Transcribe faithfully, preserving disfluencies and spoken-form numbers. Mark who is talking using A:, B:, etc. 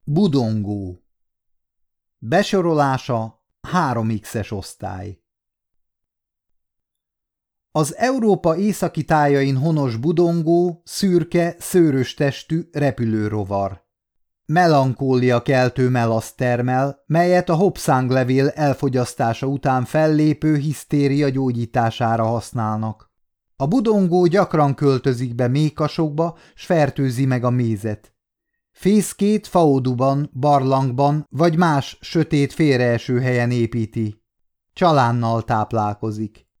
A: Budongó. Besorolása három X-es osztály. Az Európa északi tájain honos budongó szürke, szőrös testű repülőrovar. Melankólia keltő melaszt termel, melyet a hopszánglevél elfogyasztása után fellépő hisztéria gyógyítására használnak. A budongó gyakran költözik be méhkasokba, s fertőzi meg a mézet. Fészkét faoduban, barlangban vagy más sötét félreeső helyen építi. Csalánnal táplálkozik.